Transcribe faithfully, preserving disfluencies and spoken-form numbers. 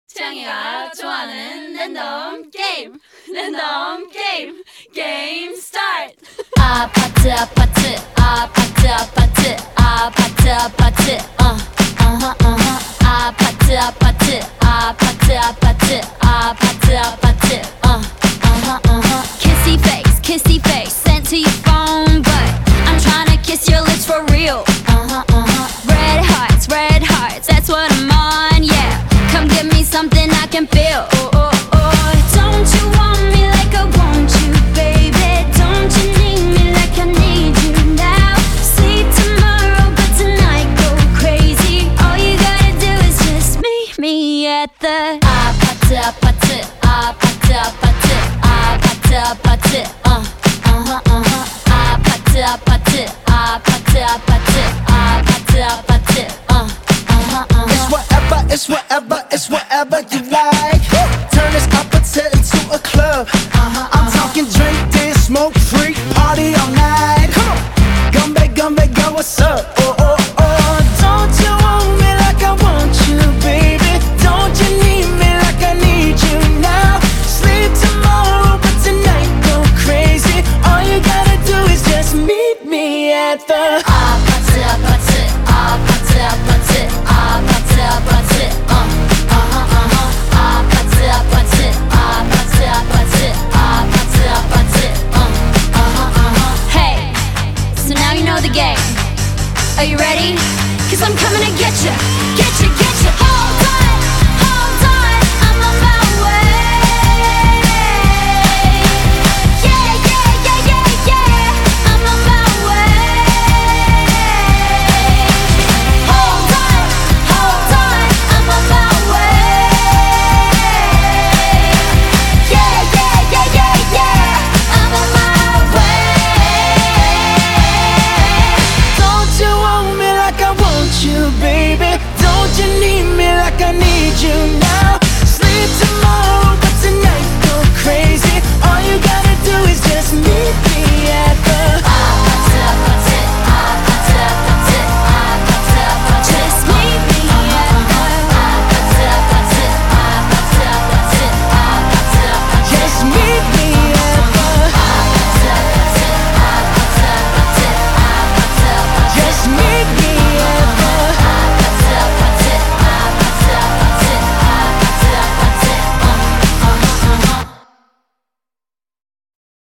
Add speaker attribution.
Speaker 1: 태양이가 좋아하는 랜덤 게임 랜덤 게임 게임 스타트. 아파트 아파트 아파트 아파트 아파트 아파트 어 어허 어허 아파트 아파트 아파트 아파트 아파트 아파트 어 어허 어허 Kissy face kissy face sent to your phone but I'm tryna kiss your lips for real. Uh-huh uh-huh red hearts red hearts that's what I'm on. Yeah, come give me something I can feel. Oh oh oh don't you want me like I want you, baby? Don't you need me like I need you now? Sleep tomorrow but tonight go crazy. All you gotta do is just meet me at the 아파트 아파트 아파트 아파트 아파트 아파트 어 어허 어허 아파트 아파트 아파트 아파트 아파트 아파트 어 어허 어허
Speaker 2: It's whatever, it's whatever, it's whatever you like. Turn this opposite into a club. Uh-huh, I'm talking drink, dance, smoke, freak, party all night. Come on, come back, come back, girl, what's up?